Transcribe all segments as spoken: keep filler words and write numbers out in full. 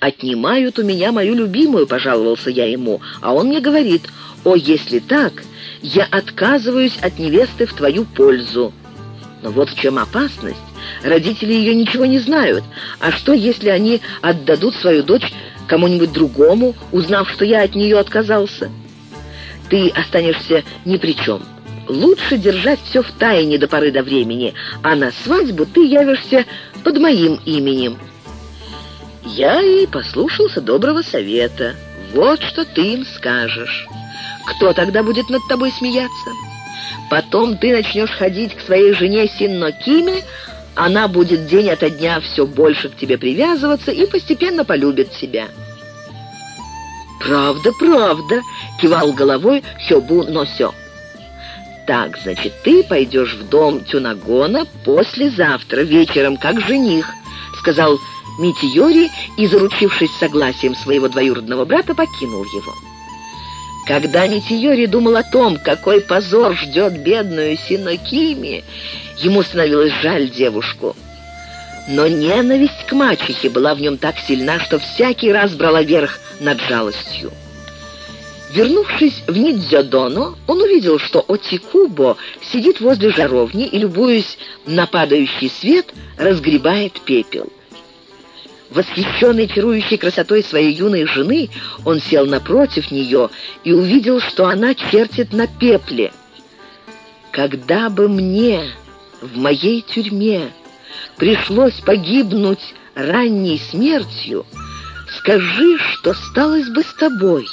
«Отнимают у меня мою любимую», — пожаловался я ему, а он мне говорит: «О, если так, я отказываюсь от невесты в твою пользу». Но вот в чем опасность. Родители ее ничего не знают. А что, если они отдадут свою дочь кому-нибудь другому, узнав, что я от нее отказался? Ты останешься ни при чем. Лучше держать все в тайне до поры до времени, а на свадьбу ты явишься под моим именем». Я и послушался доброго совета. Вот что ты им скажешь. Кто тогда будет над тобой смеяться? Потом ты начнешь ходить к своей жене Синнокиме, она будет день ото дня все больше к тебе привязываться и постепенно полюбит тебя. «Правда, правда», — кивал головой Хёбу-но-сё. «Так, значит, ты пойдешь в дом Тюнагона послезавтра вечером, как жених», — сказал Митиори и, заручившись согласием своего двоюродного брата, покинул его. Когда Митиори думал о том, какой позор ждет бедную Синнокими, ему становилось жаль девушку. Но ненависть к мачехе была в нем так сильна, что всякий раз брала верх над жалостью. Вернувшись в Нидзёдоно, он увидел, что Отикубо сидит возле жаровни и, любуясь на падающий свет, разгребает пепел. Восхищенный чарующей красотой своей юной жены, он сел напротив нее и увидел, что она чертит на пепле. «Когда бы мне в моей тюрьме пришлось погибнуть ранней смертью, скажи, что сталось бы с тобой».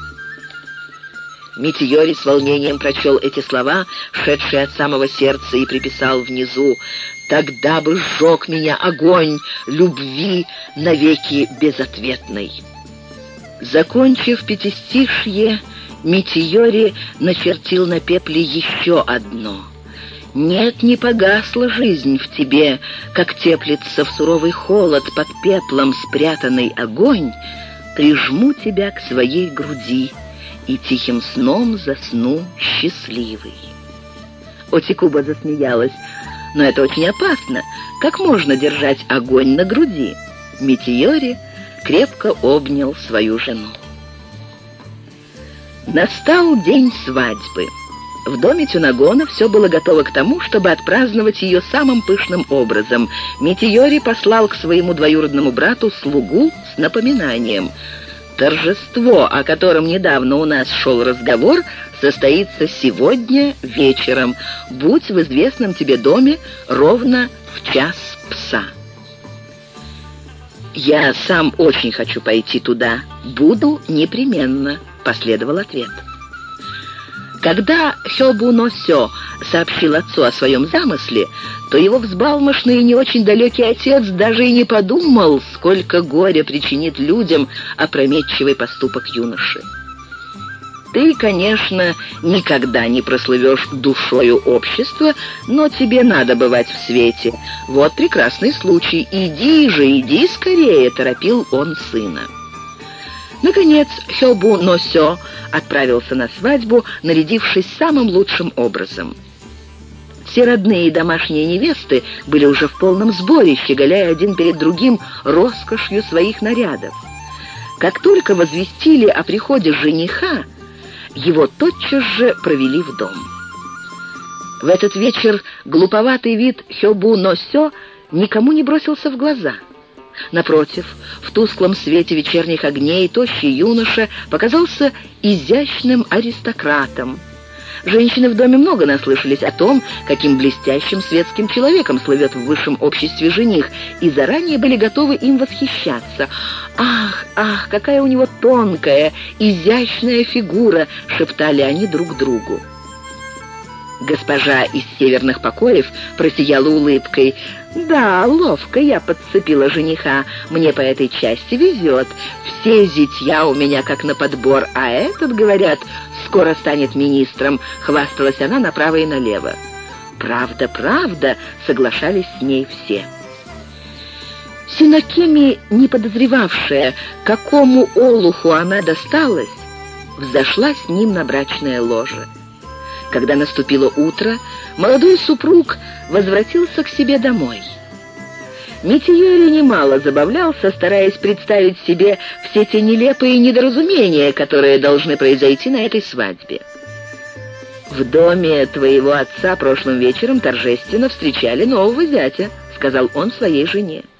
Митиори с волнением прочел эти слова, шедшие от самого сердца, и приписал внизу: «Тогда бы сжег меня огонь любви навеки безответной». Закончив пятистишье, Митиори начертил на пепле еще одно: «Нет, не погасла жизнь в тебе, как теплится в суровый холод под пеплом спрятанный огонь, прижму тебя к своей груди и тихим сном засну счастливый». Отикуба засмеялась. «Но это очень опасно. Как можно держать огонь на груди?» Митиори крепко обнял свою жену. Настал день свадьбы. В доме Тюнагона все было готово к тому, чтобы отпраздновать ее самым пышным образом. Митиори послал к своему двоюродному брату слугу с напоминанием: «Торжество, о котором недавно у нас шел разговор, состоится сегодня вечером. Будь в известном тебе доме ровно в час пса». «Я сам очень хочу пойти туда. Буду непременно», — последовал ответ. Когда Хёбу-но-сё сообщил отцу о своем замысле, то его взбалмошный и не очень далекий отец даже и не подумал, сколько горя причинит людям опрометчивый поступок юноши. «Ты, конечно, никогда не прослывешь душою общества, но тебе надо бывать в свете. Вот прекрасный случай. Иди же, иди скорее», — торопил он сына. Наконец, Хёбу-но-сё отправился на свадьбу, нарядившись самым лучшим образом. Все родные и домашние невесты были уже в полном сборе, щеголяя один перед другим роскошью своих нарядов. Как только возвестили о приходе жениха, его тотчас же провели в дом. В этот вечер глуповатый вид Хёбу-но-сё никому не бросился в глаза. Напротив, в тусклом свете вечерних огней тощий юноша показался изящным аристократом. Женщины в доме много наслышались о том, каким блестящим светским человеком слывет в высшем обществе жених, и заранее были готовы им восхищаться. «Ах, ах, какая у него тонкая, изящная фигура!» — шептали они друг другу. Госпожа из северных покоев просияла улыбкой. «Да, ловко я подцепила жениха. Мне по этой части везет. Все зятья у меня как на подбор, а этот, говорят, скоро станет министром», — хвасталась она направо и налево. «Правда, правда», — соглашались с ней все. Синнокими, не подозревавшая, какому олуху она досталась, взошла с ним на брачное ложе. Когда наступило утро, молодой супруг возвратился к себе домой. Метиери немало забавлялся, стараясь представить себе все те нелепые недоразумения, которые должны произойти на этой свадьбе. «В доме твоего отца прошлым вечером торжественно встречали нового зятя», — сказал он своей жене.